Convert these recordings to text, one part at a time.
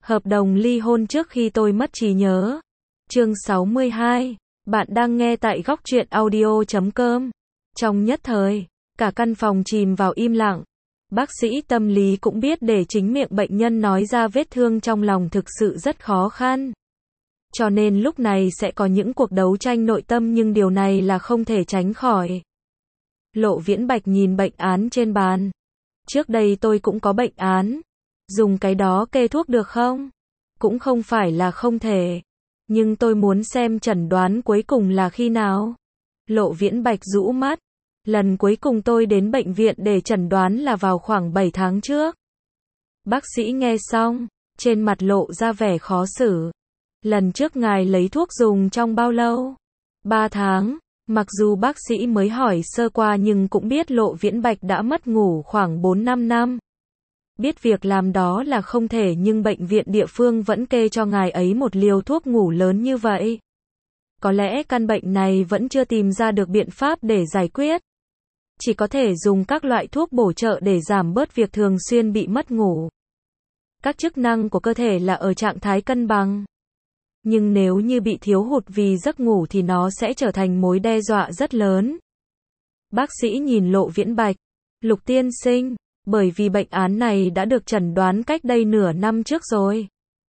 Hợp đồng ly hôn trước khi tôi mất trí nhớ. Chương 62. Bạn đang nghe tại góc truyện audio.com. Trong nhất thời, cả căn phòng chìm vào im lặng. Bác sĩ tâm lý cũng biết để chính miệng bệnh nhân nói ra vết thương trong lòng thực sự rất khó khăn. Cho nên lúc này sẽ có những cuộc đấu tranh nội tâm, nhưng điều này là không thể tránh khỏi. Lộ Viễn Bạch nhìn bệnh án trên bàn. Trước đây tôi cũng có bệnh án. Dùng cái đó kê thuốc được không? Cũng không phải là không thể. Nhưng tôi muốn xem chẩn đoán cuối cùng là khi nào. Lộ Viễn Bạch rũ mắt. Lần cuối cùng tôi đến bệnh viện để chẩn đoán là vào khoảng 7 tháng trước. Bác sĩ nghe xong, trên mặt lộ ra vẻ khó xử. Lần trước ngài lấy thuốc dùng trong bao lâu? 3 tháng. Mặc dù bác sĩ mới hỏi sơ qua nhưng cũng biết Lộ Viễn Bạch đã mất ngủ khoảng 4-5 năm. Biết việc làm đó là không thể, nhưng bệnh viện địa phương vẫn kê cho ngài ấy một liều thuốc ngủ lớn như vậy. Có lẽ căn bệnh này vẫn chưa tìm ra được biện pháp để giải quyết. Chỉ có thể dùng các loại thuốc bổ trợ để giảm bớt việc thường xuyên bị mất ngủ. Các chức năng của cơ thể là ở trạng thái cân bằng. Nhưng nếu như bị thiếu hụt vì giấc ngủ thì nó sẽ trở thành mối đe dọa rất lớn. Bác sĩ nhìn Lộ Viễn Bạch. Lục tiên sinh, bởi vì bệnh án này đã được chẩn đoán cách đây nửa năm trước rồi.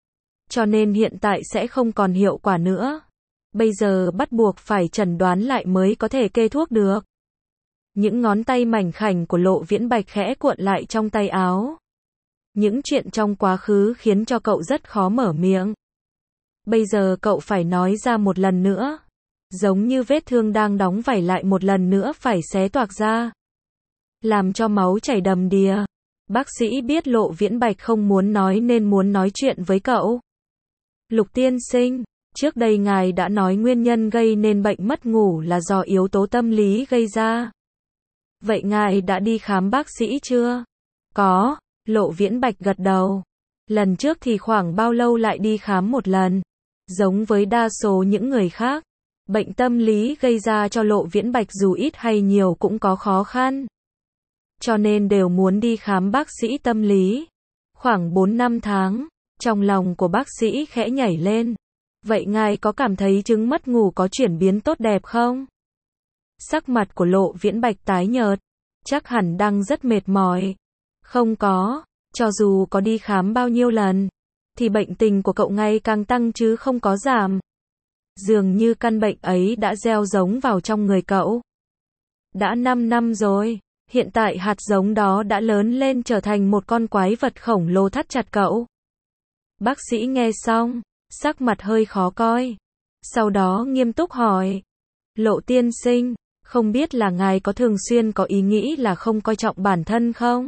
Cho nên hiện tại sẽ không còn hiệu quả nữa. Bây giờ bắt buộc phải chẩn đoán lại mới có thể kê thuốc được. Những ngón tay mảnh khảnh của Lộ Viễn Bạch khẽ cuộn lại trong tay áo. Những chuyện trong quá khứ khiến cho cậu rất khó mở miệng. Bây giờ cậu phải nói ra một lần nữa. Giống như vết thương đang đóng vảy lại một lần nữa phải xé toạc ra. Làm cho máu chảy đầm đìa. Bác sĩ biết Lộ Viễn Bạch không muốn nói nên muốn nói chuyện với cậu. Lục tiên sinh, trước đây ngài đã nói nguyên nhân gây nên bệnh mất ngủ là do yếu tố tâm lý gây ra. Vậy ngài đã đi khám bác sĩ chưa? Có, Lộ Viễn Bạch gật đầu. Lần trước thì khoảng bao lâu lại đi khám một lần? Giống với đa số những người khác, bệnh tâm lý gây ra cho Lộ Viễn Bạch dù ít hay nhiều cũng có khó khăn. Cho nên đều muốn đi khám bác sĩ tâm lý. Khoảng 4-5 tháng, trong lòng của bác sĩ khẽ nhảy lên. Vậy ngài có cảm thấy chứng mất ngủ có chuyển biến tốt đẹp không? Sắc mặt của Lộ Viễn Bạch tái nhợt. Chắc hẳn đang rất mệt mỏi. Không có, cho dù có đi khám bao nhiêu lần, thì bệnh tình của cậu ngày càng tăng chứ không có giảm. Dường như căn bệnh ấy đã gieo giống vào trong người cậu. Đã 5 năm rồi. Hiện tại hạt giống đó đã lớn lên trở thành một con quái vật khổng lồ thắt chặt cậu. Bác sĩ nghe xong, sắc mặt hơi khó coi. Sau đó nghiêm túc hỏi. Lộ tiên sinh, không biết là ngài có thường xuyên có ý nghĩ là không coi trọng bản thân không?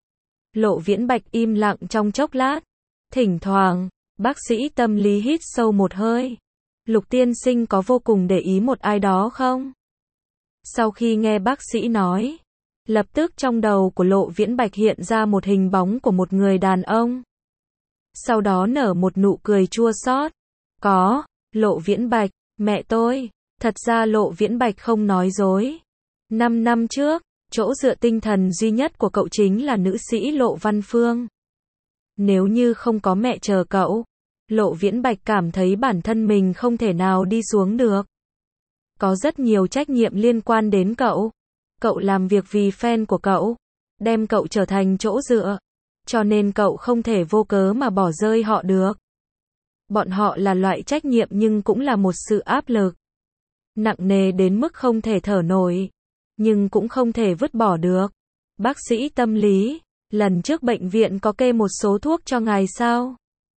Lộ Viễn Bạch im lặng trong chốc lát. Thỉnh thoảng, bác sĩ tâm lý hít sâu một hơi. Lục tiên sinh có vô cùng để ý một ai đó không? Sau khi nghe bác sĩ nói, lập tức trong đầu của Lộ Viễn Bạch hiện ra một hình bóng của một người đàn ông. Sau đó nở một nụ cười chua xót. Có, Lộ Viễn Bạch, mẹ tôi. Thật ra Lộ Viễn Bạch không nói dối. 5 năm trước, chỗ dựa tinh thần duy nhất của cậu chính là nữ sĩ Lộ Văn Phương. Nếu như không có mẹ chờ cậu, Lộ Viễn Bạch cảm thấy bản thân mình không thể nào đi xuống được. Có rất nhiều trách nhiệm liên quan đến cậu. Cậu làm việc vì fan của cậu, đem cậu trở thành chỗ dựa. Cho nên cậu không thể vô cớ mà bỏ rơi họ được. Bọn họ là loại trách nhiệm nhưng cũng là một sự áp lực. Nặng nề đến mức không thể thở nổi. Nhưng cũng không thể vứt bỏ được. Bác sĩ tâm lý, lần trước bệnh viện có kê một số thuốc cho ngài sao?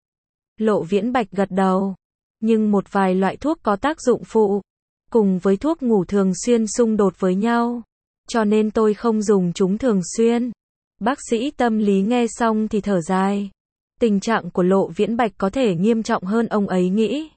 Lộ Viễn Bạch gật đầu. Nhưng một vài loại thuốc có tác dụng phụ. Cùng với thuốc ngủ thường xuyên xung đột với nhau. Cho nên tôi không dùng chúng thường xuyên. Bác sĩ tâm lý nghe xong thì thở dài. Tình trạng của Lộ Viễn Bạch có thể nghiêm trọng hơn ông ấy nghĩ.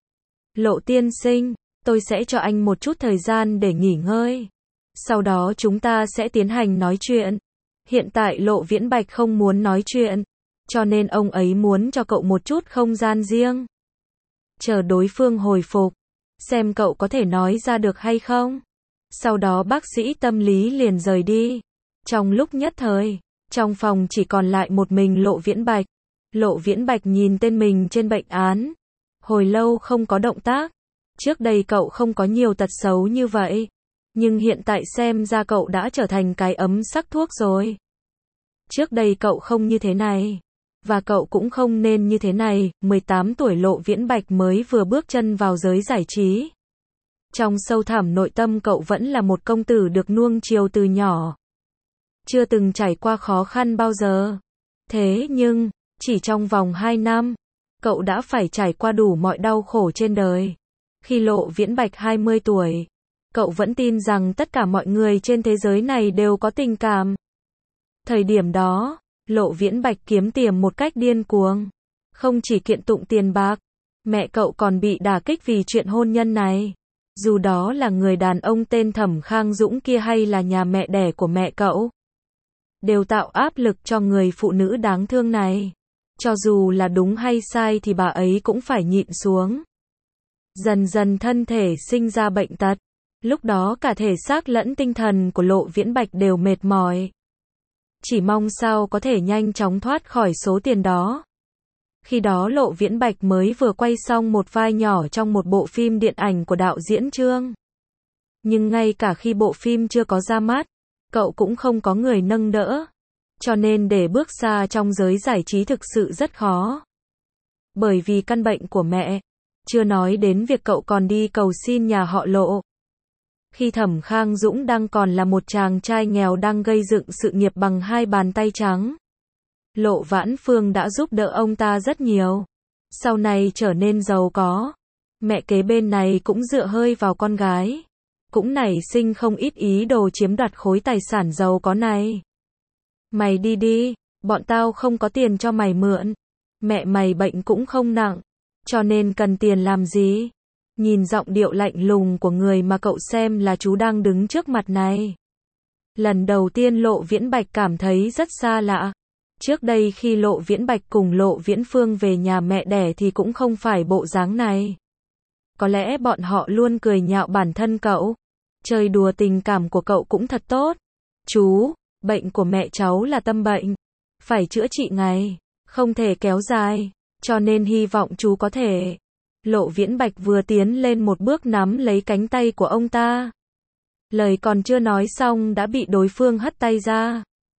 Lộ tiên sinh, tôi sẽ cho anh một chút thời gian để nghỉ ngơi. Sau đó chúng ta sẽ tiến hành nói chuyện. Hiện tại Lộ Viễn Bạch không muốn nói chuyện. Cho nên ông ấy muốn cho cậu một chút không gian riêng. Chờ đối phương hồi phục. Xem cậu có thể nói ra được hay không. Sau đó bác sĩ tâm lý liền rời đi. Trong lúc nhất thời, trong phòng chỉ còn lại một mình Lộ Viễn Bạch. Lộ Viễn Bạch nhìn tên mình trên bệnh án. Hồi lâu không có động tác. Trước đây cậu không có nhiều tật xấu như vậy. Nhưng hiện tại xem ra cậu đã trở thành cái ấm sắc thuốc rồi. Trước đây cậu không như thế này. Và cậu cũng không nên như thế này. 18 tuổi Lộ Viễn Bạch mới vừa bước chân vào giới giải trí. Trong sâu thẳm nội tâm cậu vẫn là một công tử được nuông chiều từ nhỏ. Chưa từng trải qua khó khăn bao giờ. Thế nhưng, chỉ trong vòng 2 năm, cậu đã phải trải qua đủ mọi đau khổ trên đời. Khi Lộ Viễn Bạch 20 tuổi, cậu vẫn tin rằng tất cả mọi người trên thế giới này đều có tình cảm. Thời điểm đó, Lộ Viễn Bạch kiếm tiền một cách điên cuồng. Không chỉ kiện tụng tiền bạc, mẹ cậu còn bị đả kích vì chuyện hôn nhân này. Dù đó là người đàn ông tên Thẩm Khang Dũng kia hay là nhà mẹ đẻ của mẹ cậu, đều tạo áp lực cho người phụ nữ đáng thương này. Cho dù là đúng hay sai thì bà ấy cũng phải nhịn xuống. Dần dần thân thể sinh ra bệnh tật. Lúc đó cả thể xác lẫn tinh thần của Lộ Viễn Bạch đều mệt mỏi. Chỉ mong sao có thể nhanh chóng thoát khỏi số tiền đó. Khi đó Lộ Viễn Bạch mới vừa quay xong một vai nhỏ trong một bộ phim điện ảnh của đạo diễn Trương. Nhưng ngay cả khi bộ phim chưa có ra mắt, cậu cũng không có người nâng đỡ. Cho nên để bước xa trong giới giải trí thực sự rất khó. Bởi vì căn bệnh của mẹ, chưa nói đến việc cậu còn đi cầu xin nhà họ Lộ. Khi Thẩm Khang Dũng đang còn là một chàng trai nghèo đang gây dựng sự nghiệp bằng 2 bàn tay trắng, Lộ Vãn Phương đã giúp đỡ ông ta rất nhiều. Sau này trở nên giàu có, mẹ kế bên này cũng dựa hơi vào con gái. Cũng nảy sinh không ít ý đồ chiếm đoạt khối tài sản giàu có này. Mày đi đi, bọn tao không có tiền cho mày mượn. Mẹ mày bệnh cũng không nặng, cho nên cần tiền làm gì? Nhìn giọng điệu lạnh lùng của người mà cậu xem là chú đang đứng trước mặt này. Lần đầu tiên Lộ Viễn Bạch cảm thấy rất xa lạ. Trước đây khi Lộ Viễn Bạch cùng Lộ Viễn Phương về nhà mẹ đẻ thì cũng không phải bộ dáng này. Có lẽ bọn họ luôn cười nhạo bản thân cậu. Chơi đùa tình cảm của cậu cũng thật tốt. Chú, bệnh của mẹ cháu là tâm bệnh. Phải chữa trị ngay, không thể kéo dài. Cho nên hy vọng chú có thể. Lộ Viễn Bạch vừa tiến lên một bước nắm lấy cánh tay của ông ta. Lời còn chưa nói xong đã bị đối phương hất tay ra.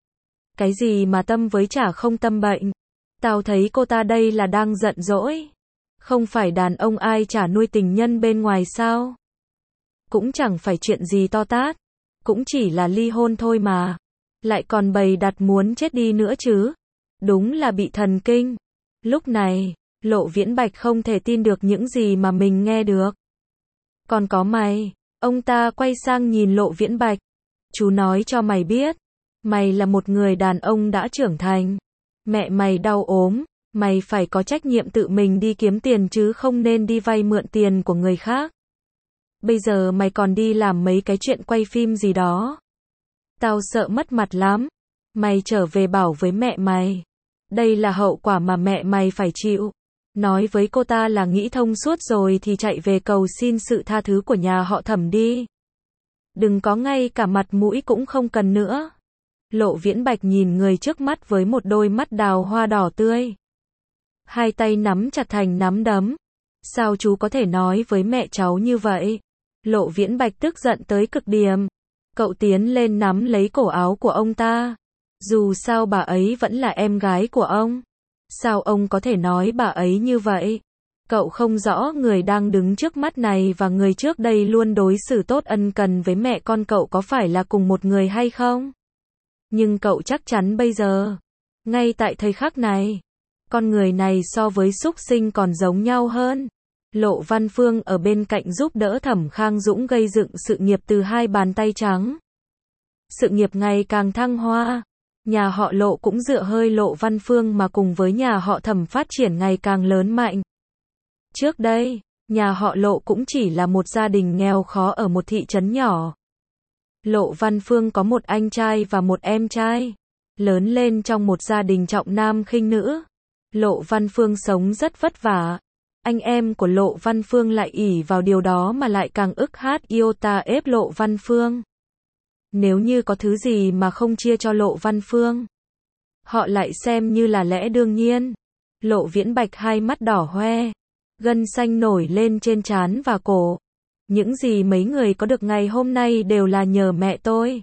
Cái gì mà tâm với chả không tâm bệnh. Tao thấy cô ta đây là đang giận dỗi. Không phải đàn ông ai chả nuôi tình nhân bên ngoài sao? Cũng chẳng phải chuyện gì to tát. Cũng chỉ là ly hôn thôi mà. Lại còn bày đặt muốn chết đi nữa chứ. Đúng là bị thần kinh. Lúc này, Lộ Viễn Bạch không thể tin được những gì mà mình nghe được. Còn có mày, ông ta quay sang nhìn Lộ Viễn Bạch. Chú nói cho mày biết, mày là một người đàn ông đã trưởng thành. Mẹ mày đau ốm, mày phải có trách nhiệm tự mình đi kiếm tiền chứ không nên đi vay mượn tiền của người khác. Bây giờ mày còn đi làm mấy cái chuyện quay phim gì đó. Tao sợ mất mặt lắm. Mày trở về bảo với mẹ mày. Đây là hậu quả mà mẹ mày phải chịu. Nói với cô ta là nghĩ thông suốt rồi thì chạy về cầu xin sự tha thứ của nhà họ Thẩm đi. Đừng có ngay cả mặt mũi cũng không cần nữa. Lộ Viễn Bạch nhìn người trước mắt với một đôi mắt đào hoa đỏ tươi. Hai tay nắm chặt thành nắm đấm. Sao chú có thể nói với mẹ cháu như vậy? Lộ Viễn Bạch tức giận tới cực điểm. Cậu tiến lên nắm lấy cổ áo của ông ta. Dù sao bà ấy vẫn là em gái của ông. Sao ông có thể nói bà ấy như vậy? Cậu không rõ người đang đứng trước mắt này và người trước đây luôn đối xử tốt ân cần với mẹ con cậu có phải là cùng một người hay không? Nhưng cậu chắc chắn bây giờ, ngay tại thời khắc này, con người này so với súc sinh còn giống nhau hơn. Lộ Văn Phương ở bên cạnh giúp đỡ Thẩm Khang Dũng gây dựng sự nghiệp từ 2 bàn tay trắng. Sự nghiệp ngày càng thăng hoa. Nhà họ Lộ cũng dựa hơi Lộ Văn Phương mà cùng với nhà họ Thẩm phát triển ngày càng lớn mạnh. Trước đây, nhà họ Lộ cũng chỉ là một gia đình nghèo khó ở một thị trấn nhỏ. Lộ Văn Phương có một anh trai và một em trai. Lớn lên trong một gia đình trọng nam khinh nữ. Lộ Văn Phương sống rất vất vả. Anh em của Lộ Văn Phương lại ỷ vào điều đó mà lại càng ức hát iota ép Lộ Văn Phương. Nếu như có thứ gì mà không chia cho Lộ Văn Phương, họ lại xem như là lẽ đương nhiên. Lộ Viễn Bạch hai mắt đỏ hoe, gân xanh nổi lên trên trán và cổ. Những gì mấy người có được ngày hôm nay đều là nhờ mẹ tôi.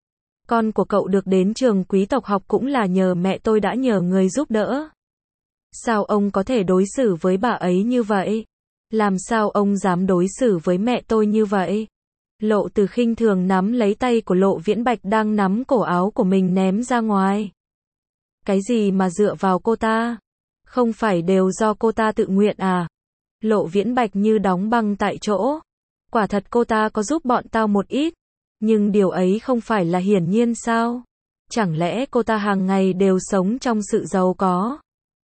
Con của cậu được đến trường quý tộc học cũng là nhờ mẹ tôi đã nhờ người giúp đỡ. Sao ông có thể đối xử với bà ấy như vậy? Làm sao ông dám đối xử với mẹ tôi như vậy? Lộ Từ khinh thường nắm lấy tay của Lộ Viễn Bạch đang nắm cổ áo của mình ném ra ngoài. Cái gì mà dựa vào cô ta? Không phải đều do cô ta tự nguyện à? Lộ Viễn Bạch như đóng băng tại chỗ. Quả thật cô ta có giúp bọn tao một ít, nhưng điều ấy không phải là hiển nhiên sao? Chẳng lẽ cô ta hàng ngày đều sống trong sự giàu có?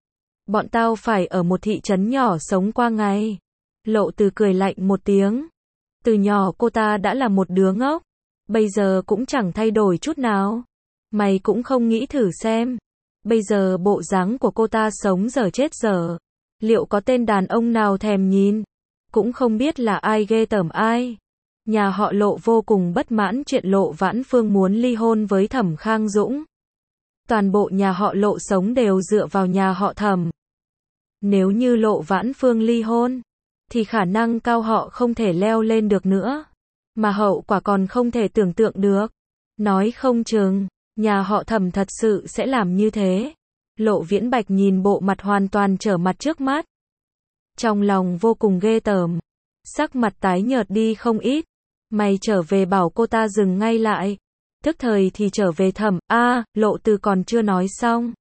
Bọn tao phải ở một thị trấn nhỏ sống qua ngày. Lộ Từ cười lạnh một tiếng. Từ nhỏ cô ta đã là một đứa ngốc, bây giờ cũng chẳng thay đổi chút nào. Mày cũng không nghĩ thử xem, bây giờ bộ dáng của cô ta sống dở chết dở, liệu có tên đàn ông nào thèm nhìn? Cũng không biết là ai ghê tởm ai. Nhà họ Lộ vô cùng bất mãn chuyện Lộ Vãn Phương muốn ly hôn với Thẩm Khang Dũng. Toàn bộ nhà họ Lộ sống đều dựa vào nhà họ Thẩm. Nếu như Lộ Vãn Phương ly hôn, thì khả năng cao họ không thể leo lên được nữa. Mà hậu quả còn không thể tưởng tượng được. Nói không chừng, nhà họ Thẩm thật sự sẽ làm như thế. Lộ Viễn Bạch nhìn bộ mặt hoàn toàn trở mặt trước mắt. Trong lòng vô cùng ghê tởm. Sắc mặt tái nhợt đi không ít. Mày trở về bảo cô ta dừng ngay lại. Tức thời thì trở về Thẩm. Lộ Từ còn chưa nói xong,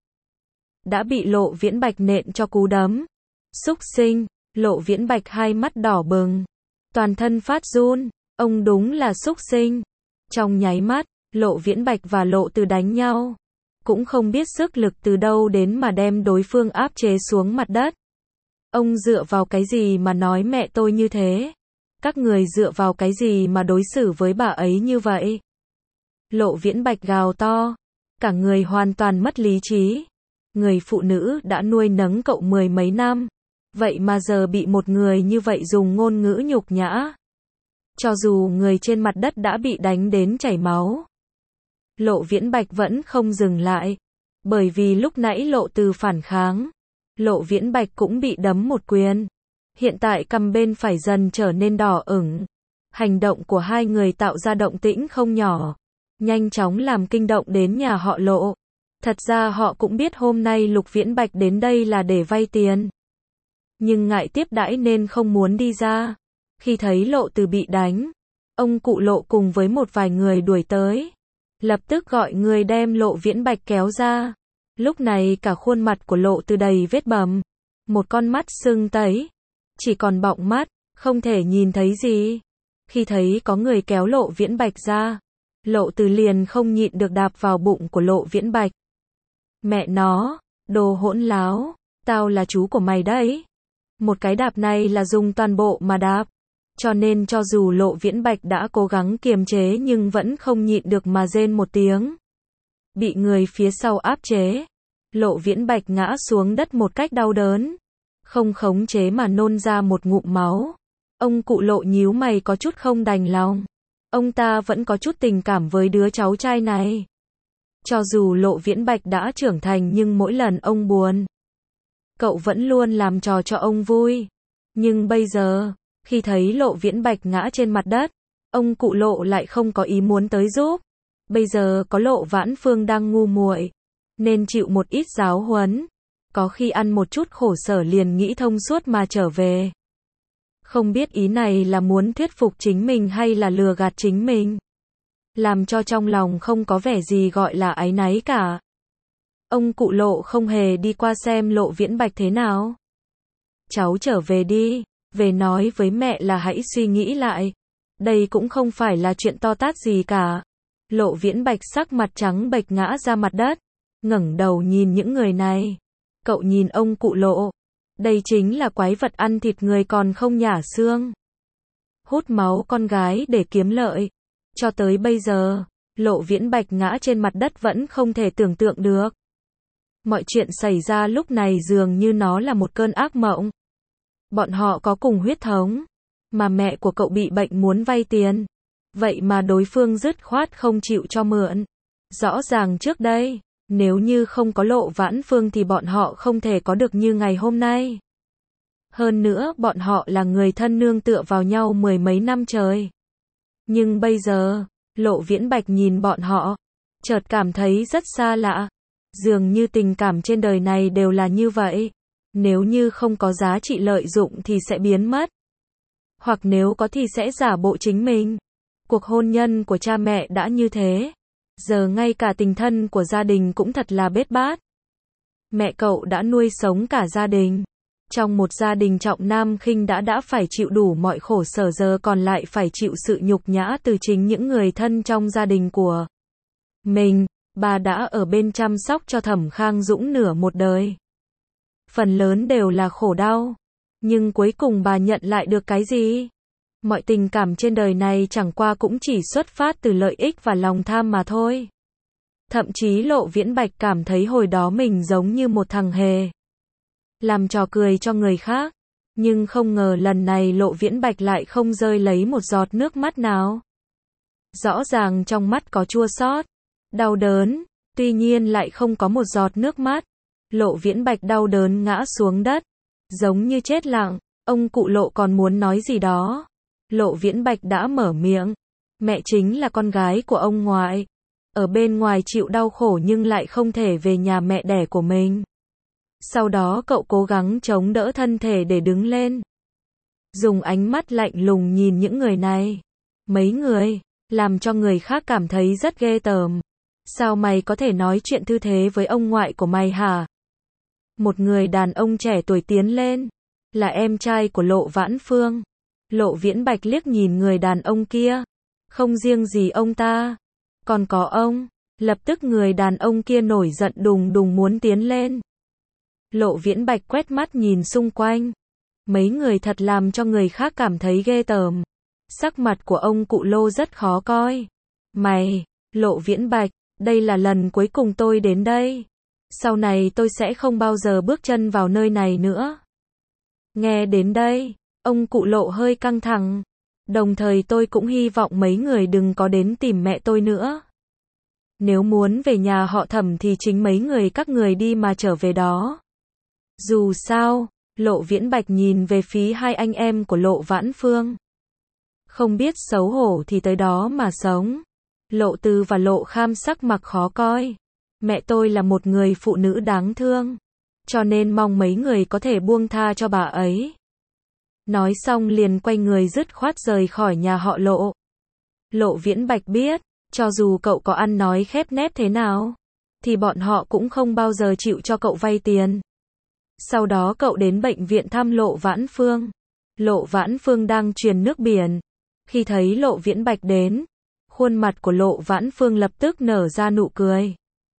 đã bị Lộ Viễn Bạch nện cho cú đấm. Xúc sinh. Lộ Viễn Bạch hai mắt đỏ bừng, toàn thân phát run. Ông đúng là xúc sinh. Trong nháy mắt, Lộ Viễn Bạch và Lộ Từ đánh nhau. Cũng không biết sức lực từ đâu đến mà đem đối phương áp chế xuống mặt đất. Ông dựa vào cái gì mà nói mẹ tôi như thế? Các người dựa vào cái gì mà đối xử với bà ấy như vậy? Lộ Viễn Bạch gào to, cả người hoàn toàn mất lý trí. Người phụ nữ đã nuôi nấng cậu mười mấy năm, vậy mà giờ bị một người như vậy dùng ngôn ngữ nhục nhã. Cho dù người trên mặt đất đã bị đánh đến chảy máu, Lộ Viễn Bạch vẫn không dừng lại. Bởi vì lúc nãy Lộ Từ phản kháng, Lộ Viễn Bạch cũng bị đấm một quyền. Hiện tại cằm bên phải dần trở nên đỏ ửng. Hành động của hai người tạo ra động tĩnh không nhỏ, nhanh chóng làm kinh động đến nhà họ Lộ. Thật ra họ cũng biết hôm nay Lục Viễn Bạch đến đây là để vay tiền, nhưng ngại tiếp đãi nên không muốn đi ra. Khi thấy Lộ Từ bị đánh, ông cụ Lộ cùng với một vài người đuổi tới, lập tức gọi người đem Lộ Viễn Bạch kéo ra. Lúc này cả khuôn mặt của Lộ Từ đầy vết bầm, một con mắt sưng tấy, chỉ còn bọng mắt, không thể nhìn thấy gì. Khi thấy có người kéo Lộ Viễn Bạch ra, Lộ Từ liền không nhịn được đạp vào bụng của Lộ Viễn Bạch. Mẹ nó, đồ hỗn láo, tao là chú của mày đấy. Một cái đạp này là dùng toàn bộ mà đạp. Cho nên cho dù Lộ Viễn Bạch đã cố gắng kiềm chế nhưng vẫn không nhịn được mà rên một tiếng. Bị người phía sau áp chế, Lộ Viễn Bạch ngã xuống đất một cách đau đớn, không khống chế mà nôn ra một ngụm máu. Ông cụ Lộ nhíu mày có chút không đành lòng. Ông ta vẫn có chút tình cảm với đứa cháu trai này. Cho dù Lộ Viễn Bạch đã trưởng thành nhưng mỗi lần ông buồn, cậu vẫn luôn làm trò cho ông vui. Nhưng bây giờ, khi thấy Lộ Viễn Bạch ngã trên mặt đất, ông cụ Lộ lại không có ý muốn tới giúp. Bây giờ có Lộ Vãn Phương đang ngu muội, nên chịu một ít giáo huấn. Có khi ăn một chút khổ sở liền nghĩ thông suốt mà trở về. Không biết ý này là muốn thuyết phục chính mình hay là lừa gạt chính mình, làm cho trong lòng không có vẻ gì gọi là áy náy cả. Ông cụ Lộ không hề đi qua xem Lộ Viễn Bạch thế nào. Cháu trở về đi, về nói với mẹ là hãy suy nghĩ lại. Đây cũng không phải là chuyện to tát gì cả. Lộ Viễn Bạch sắc mặt trắng bệch ngã ra mặt đất, ngẩng đầu nhìn những người này. Cậu nhìn ông cụ Lộ, đây chính là quái vật ăn thịt người còn không nhả xương, hút máu con gái để kiếm lợi. Cho tới bây giờ, Lộ Viễn Bạch ngã trên mặt đất vẫn không thể tưởng tượng được. Mọi chuyện xảy ra lúc này dường như nó là một cơn ác mộng. Bọn họ có cùng huyết thống, mà mẹ của cậu bị bệnh muốn vay tiền, vậy mà đối phương dứt khoát không chịu cho mượn. Rõ ràng trước đây, Nếu như không có Lộ Vãn Phương thì bọn họ không thể có được như ngày hôm nay. Hơn nữa bọn họ là người thân nương tựa vào nhau mười mấy năm trời. Nhưng bây giờ, Lộ Viễn Bạch nhìn bọn họ, chợt cảm thấy rất xa lạ. Dường như tình cảm trên đời này đều là như vậy. Nếu như không có giá trị lợi dụng thì sẽ biến mất. Hoặc nếu có thì sẽ giả bộ chính mình. Cuộc hôn nhân của cha mẹ đã như thế. Giờ ngay cả tình thân của gia đình cũng thật là bết bát. Mẹ cậu đã nuôi sống cả gia đình. Trong một gia đình trọng nam khinh đã phải chịu đủ mọi khổ sở, giờ còn lại phải chịu sự nhục nhã từ chính những người thân trong gia đình của mình. Bà đã ở bên chăm sóc cho Thẩm Khang Dũng nửa một đời. Phần lớn đều là khổ đau. Nhưng cuối cùng bà nhận lại được cái gì? Mọi tình cảm trên đời này chẳng qua cũng chỉ xuất phát từ lợi ích và lòng tham mà thôi. Thậm chí Lộ Viễn Bạch cảm thấy hồi đó mình giống như một thằng hề. Làm trò cười cho người khác. Nhưng không ngờ lần này Lộ Viễn Bạch lại không rơi lấy một giọt nước mắt nào. Rõ ràng trong mắt có chua xót, đau đớn, tuy nhiên lại không có một giọt nước mắt. Lộ Viễn Bạch đau đớn ngã xuống đất, giống như chết lặng. Ông cụ Lộ còn muốn nói gì đó. Lộ Viễn Bạch đã mở miệng. Mẹ chính là con gái của ông ngoại. Ở bên ngoài chịu đau khổ nhưng lại không thể về nhà mẹ đẻ của mình. Sau đó cậu cố gắng chống đỡ thân thể để đứng lên. Dùng ánh mắt lạnh lùng nhìn những người này. Mấy người, làm cho người khác cảm thấy rất ghê tởm. Sao mày có thể nói chuyện thư thế với ông ngoại của mày hả? Một người đàn ông trẻ tuổi tiến lên. Là em trai của Lộ Vãn Phương. Lộ Viễn Bạch liếc nhìn người đàn ông kia. Không riêng gì ông ta, còn có ông. Lập tức người đàn ông kia nổi giận đùng đùng muốn tiến lên. Lộ Viễn Bạch quét mắt nhìn xung quanh. Mấy người thật làm cho người khác cảm thấy ghê tởm. Sắc mặt của ông cụ Lô rất khó coi. Mày, Lộ Viễn Bạch, đây là lần cuối cùng tôi đến đây. Sau này tôi sẽ không bao giờ bước chân vào nơi này nữa. Nghe đến đây, ông cụ Lộ hơi căng thẳng. Đồng thời tôi cũng hy vọng mấy người đừng có đến tìm mẹ tôi nữa. Nếu muốn về nhà họ Thẩm thì chính mấy người các người đi mà trở về đó. Dù sao, Lộ Viễn Bạch nhìn về phía hai anh em của Lộ Vãn Phương. Không biết xấu hổ thì tới đó mà sống. Lộ Từ và Lộ Kham sắc mặt khó coi. Mẹ tôi là một người phụ nữ đáng thương. Cho nên mong mấy người có thể buông tha cho bà ấy. Nói xong liền quay người dứt khoát rời khỏi nhà họ Lộ. Lộ Viễn Bạch biết, cho dù cậu có ăn nói khép nép thế nào, thì bọn họ cũng không bao giờ chịu cho cậu vay tiền. Sau đó cậu đến bệnh viện thăm Lộ Vãn Phương. Lộ Vãn Phương đang truyền nước biển. Khi thấy Lộ Viễn Bạch đến, khuôn mặt của Lộ Vãn Phương lập tức nở ra nụ cười.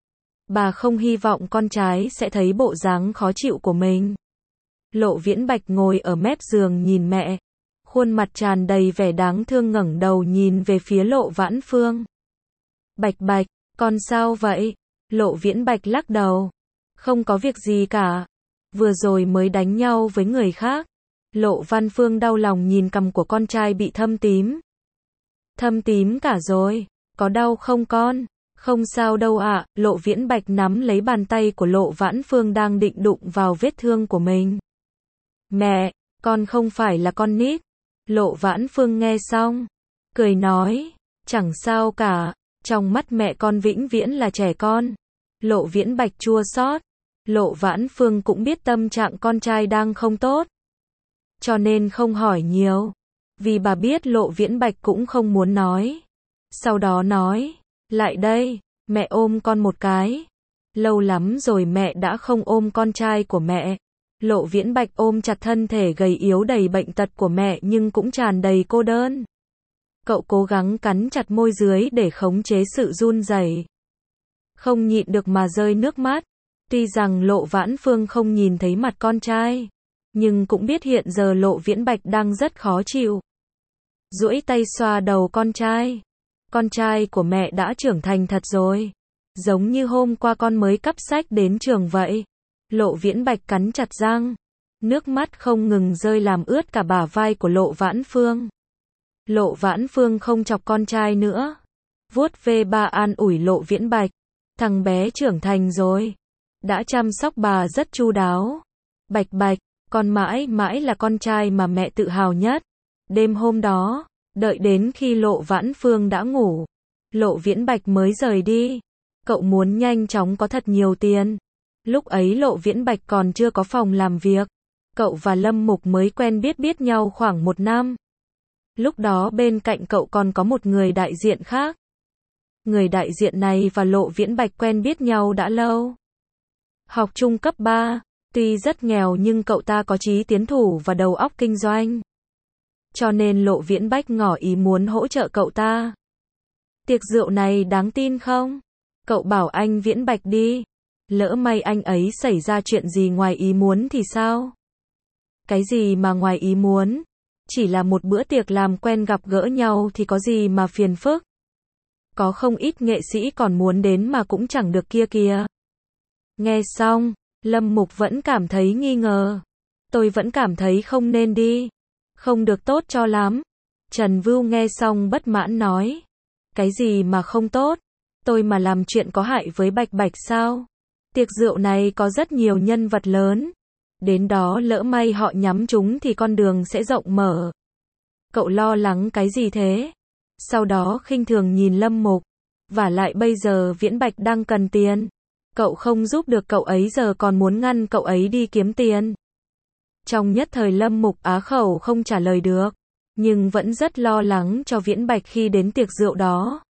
Bà không hy vọng con trai sẽ thấy bộ dáng khó chịu của mình. Lộ Viễn Bạch ngồi ở mép giường nhìn mẹ. Khuôn mặt tràn đầy vẻ đáng thương ngẩng đầu nhìn về phía Lộ Vãn Phương. Bạch Bạch, con sao vậy? Lộ Viễn Bạch lắc đầu. Không có việc gì cả. Vừa rồi mới đánh nhau với người khác. Lộ Văn Phương đau lòng nhìn cằm của con trai bị thâm tím. Thâm tím cả rồi. Có đau không con? Không sao đâu ạ. Lộ Viễn Bạch nắm lấy bàn tay của Lộ Vãn Phương đang định đụng vào vết thương của mình. Mẹ, con không phải là con nít. Lộ Vãn Phương nghe xong, cười nói, chẳng sao cả, trong mắt mẹ con vĩnh viễn là trẻ con. Lộ Viễn Bạch chua xót. Lộ Vãn Phương cũng biết tâm trạng con trai đang không tốt. Cho nên không hỏi nhiều. Vì bà biết Lộ Viễn Bạch cũng không muốn nói. Sau đó nói, lại đây, mẹ ôm con một cái. Lâu lắm rồi mẹ đã không ôm con trai của mẹ. Lộ Viễn Bạch ôm chặt thân thể gầy yếu đầy bệnh tật của mẹ nhưng cũng tràn đầy cô đơn. Cậu cố gắng cắn chặt môi dưới để khống chế sự run rẩy. Không nhịn được mà rơi nước mắt. Tuy rằng Lộ Vãn Phương không nhìn thấy mặt con trai, nhưng cũng biết hiện giờ Lộ Viễn Bạch đang rất khó chịu. Duỗi tay xoa đầu con trai. Con trai của mẹ đã trưởng thành thật rồi. Giống như hôm qua con mới cắp sách đến trường vậy. Lộ Viễn Bạch cắn chặt răng. Nước mắt không ngừng rơi làm ướt cả bả vai của Lộ Vãn Phương. Lộ Vãn Phương không chọc con trai nữa. Vuốt ve ba an ủi Lộ Viễn Bạch. Thằng bé trưởng thành rồi. Đã chăm sóc bà rất chu đáo. Bạch Bạch, con mãi mãi là con trai mà mẹ tự hào nhất. Đêm hôm đó, đợi đến khi Lộ Vãn Phương đã ngủ, Lộ Viễn Bạch mới rời đi. Cậu muốn nhanh chóng có thật nhiều tiền. Lúc ấy Lộ Viễn Bạch còn chưa có phòng làm việc. Cậu và Lâm Mục mới quen biết nhau khoảng 1 năm. Lúc đó bên cạnh cậu còn có một người đại diện khác. Người đại diện này và Lộ Viễn Bạch quen biết nhau đã lâu. Học chung cấp 3, tuy rất nghèo nhưng cậu ta có chí tiến thủ và đầu óc kinh doanh. Cho nên Lộ Viễn Bạch ngỏ ý muốn hỗ trợ cậu ta. Tiệc rượu này đáng tin không? Cậu bảo anh Viễn Bạch đi. Lỡ may anh ấy xảy ra chuyện gì ngoài ý muốn thì sao? Cái gì mà ngoài ý muốn? Chỉ là một bữa tiệc làm quen gặp gỡ nhau thì có gì mà phiền phức? Có không ít nghệ sĩ còn muốn đến mà cũng chẳng được kia kìa. Nghe xong, Lâm Mục vẫn cảm thấy nghi ngờ. Tôi vẫn cảm thấy không nên đi. Không được tốt cho lắm. Trần Vưu nghe xong bất mãn nói. Cái gì mà không tốt? Tôi mà làm chuyện có hại với Bạch Bạch sao? Tiệc rượu này có rất nhiều nhân vật lớn. Đến đó lỡ may họ nhắm chúng thì con đường sẽ rộng mở. Cậu lo lắng cái gì thế? Sau đó khinh thường nhìn Lâm Mục. Vả lại bây giờ Viễn Bạch đang cần tiền. Cậu không giúp được cậu ấy giờ còn muốn ngăn cậu ấy đi kiếm tiền. Trong nhất thời Lâm Mục á khẩu không trả lời được. Nhưng vẫn rất lo lắng cho Viễn Bạch khi đến tiệc rượu đó.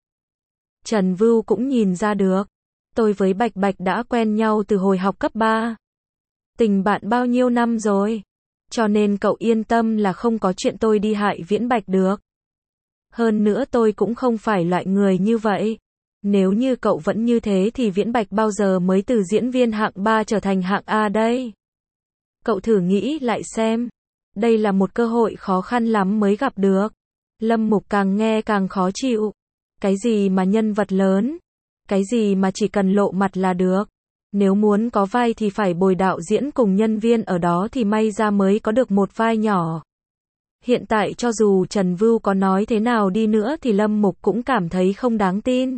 Trần Vưu cũng nhìn ra được. Tôi với Bạch Bạch đã quen nhau từ hồi học cấp 3. Tình bạn bao nhiêu năm rồi. Cho nên cậu yên tâm là không có chuyện tôi đi hại Viễn Bạch được. Hơn nữa tôi cũng không phải loại người như vậy. Nếu như cậu vẫn như thế thì Viễn Bạch bao giờ mới từ diễn viên hạng 3 trở thành hạng A đây? Cậu thử nghĩ lại xem. Đây là một cơ hội khó khăn lắm mới gặp được. Lâm Mục càng nghe càng khó chịu. Cái gì mà nhân vật lớn? Cái gì mà chỉ cần lộ mặt là được? Nếu muốn có vai thì phải bồi đạo diễn cùng nhân viên ở đó thì may ra mới có được một vai nhỏ. Hiện tại cho dù Trần Vưu có nói thế nào đi nữa thì Lâm Mục cũng cảm thấy không đáng tin.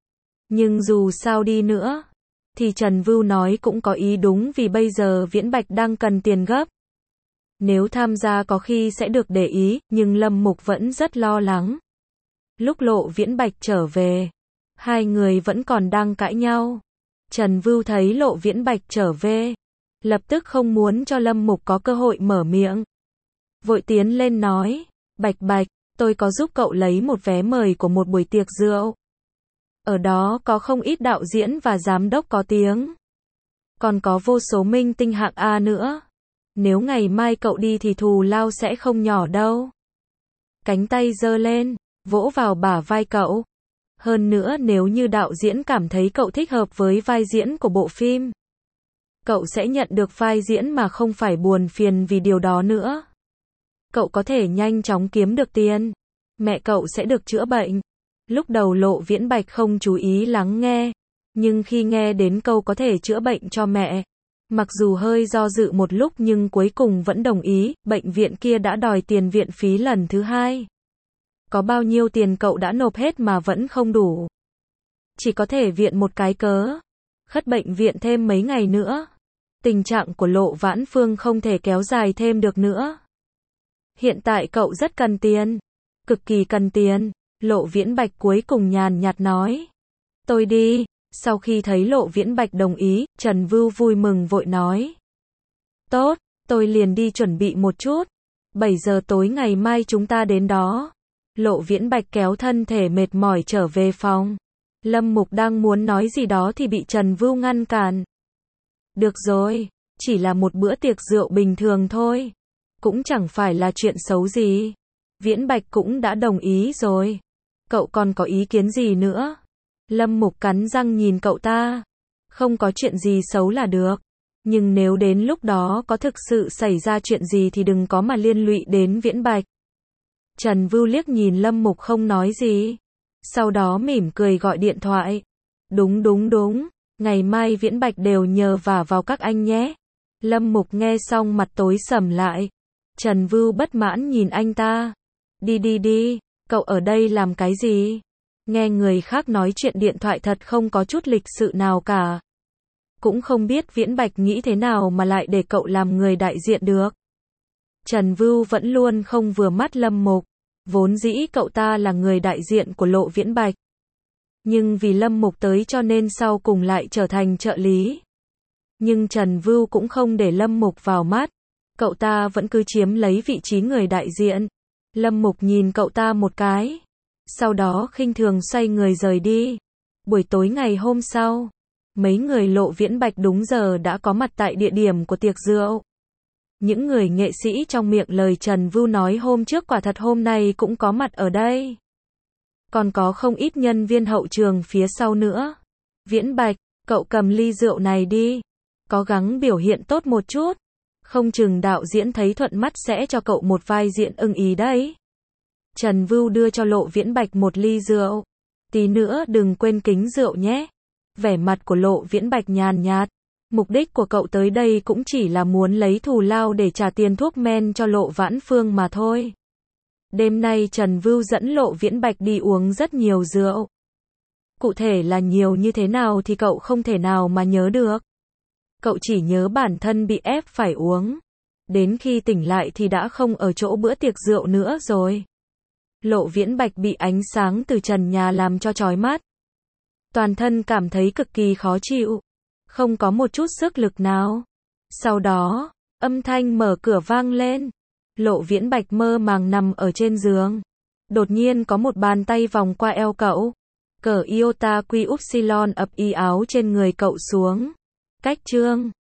Nhưng dù sao đi nữa, thì Trần Vưu nói cũng có ý đúng vì bây giờ Viễn Bạch đang cần tiền gấp. Nếu tham gia có khi sẽ được để ý, nhưng Lâm Mục vẫn rất lo lắng. Lúc Lộ Viễn Bạch trở về, hai người vẫn còn đang cãi nhau. Trần Vưu thấy Lộ Viễn Bạch trở về, lập tức không muốn cho Lâm Mục có cơ hội mở miệng. Vội tiến lên nói, Bạch Bạch, tôi có giúp cậu lấy một vé mời của một buổi tiệc rượu. Ở đó có không ít đạo diễn và giám đốc có tiếng. Còn có vô số minh tinh hạng A nữa. Nếu ngày mai cậu đi thì thù lao sẽ không nhỏ đâu. Cánh tay giơ lên, vỗ vào bả vai cậu. Hơn nữa nếu như đạo diễn cảm thấy cậu thích hợp với vai diễn của bộ phim, cậu sẽ nhận được vai diễn mà không phải buồn phiền vì điều đó nữa. Cậu có thể nhanh chóng kiếm được tiền. Mẹ cậu sẽ được chữa bệnh. Lúc đầu Lộ Viễn Bạch không chú ý lắng nghe. Nhưng khi nghe đến câu có thể chữa bệnh cho mẹ, mặc dù hơi do dự một lúc nhưng cuối cùng vẫn đồng ý. Bệnh viện kia đã đòi tiền viện phí lần thứ 2. Có bao nhiêu tiền cậu đã nộp hết mà vẫn không đủ. Chỉ có thể viện một cái cớ. Khất bệnh viện thêm mấy ngày nữa. Tình trạng của Lộ Vãn Phương không thể kéo dài thêm được nữa. Hiện tại cậu rất cần tiền. Cực kỳ cần tiền. Lộ Viễn Bạch cuối cùng nhàn nhạt nói. Tôi đi. Sau khi thấy Lộ Viễn Bạch đồng ý, Trần Vưu vui mừng vội nói. Tốt, tôi liền đi chuẩn bị một chút. 7 giờ tối ngày mai chúng ta đến đó. Lộ Viễn Bạch kéo thân thể mệt mỏi trở về phòng. Lâm Mục đang muốn nói gì đó thì bị Trần Vưu ngăn cản. Được rồi, chỉ là một bữa tiệc rượu bình thường thôi. Cũng chẳng phải là chuyện xấu gì. Viễn Bạch cũng đã đồng ý rồi. Cậu còn có ý kiến gì nữa? Lâm Mục cắn răng nhìn cậu ta. Không có chuyện gì xấu là được. Nhưng nếu đến lúc đó có thực sự xảy ra chuyện gì thì đừng có mà liên lụy đến Viễn Bạch. Trần Vưu liếc nhìn Lâm Mục không nói gì. Sau đó mỉm cười gọi điện thoại. Đúng. Ngày mai Viễn Bạch đều nhờ vả vào các anh nhé. Lâm Mục nghe xong mặt tối sầm lại. Trần Vưu bất mãn nhìn anh ta. Đi, cậu ở đây làm cái gì? Nghe người khác nói chuyện điện thoại thật không có chút lịch sự nào cả. Cũng không biết Viễn Bạch nghĩ thế nào mà lại để cậu làm người đại diện được. Trần Vưu vẫn luôn không vừa mắt Lâm Mục. Vốn dĩ cậu ta là người đại diện của Lộ Viễn Bạch. Nhưng vì Lâm Mục tới cho nên sau cùng lại trở thành trợ lý. Nhưng Trần Vưu cũng không để Lâm Mục vào mắt. Cậu ta vẫn cứ chiếm lấy vị trí người đại diện. Lâm Mục nhìn cậu ta một cái. Sau đó khinh thường xoay người rời đi. Buổi tối ngày hôm sau, mấy người Lộ Viễn Bạch đúng giờ đã có mặt tại địa điểm của tiệc rượu. Những người nghệ sĩ trong miệng lời Trần Vưu nói hôm trước quả thật hôm nay cũng có mặt ở đây. Còn có không ít nhân viên hậu trường phía sau nữa. Viễn Bạch, cậu cầm ly rượu này đi. Cố gắng biểu hiện tốt một chút. Không chừng đạo diễn thấy thuận mắt sẽ cho cậu một vai diễn ưng ý đấy. Trần Vưu đưa cho Lộ Viễn Bạch một ly rượu. Tí nữa đừng quên kính rượu nhé. Vẻ mặt của Lộ Viễn Bạch nhàn nhạt. Mục đích của cậu tới đây cũng chỉ là muốn lấy thù lao để trả tiền thuốc men cho Lộ Vãn Phương mà thôi. Đêm nay Trần Vưu dẫn Lộ Viễn Bạch đi uống rất nhiều rượu. Cụ thể là nhiều như thế nào thì cậu không thể nào mà nhớ được. Cậu chỉ nhớ bản thân bị ép phải uống. Đến khi tỉnh lại thì đã không ở chỗ bữa tiệc rượu nữa rồi. Lộ Viễn Bạch bị ánh sáng từ trần nhà làm cho chói mắt. Toàn thân cảm thấy cực kỳ khó chịu. Không có một chút sức lực nào. Sau đó, âm thanh mở cửa vang lên. Lộ Viễn Bạch mơ màng nằm ở trên giường. Đột nhiên có một bàn tay vòng qua eo cậu. Cởi iota quy upsilon ập y áo trên người cậu xuống. Cách chương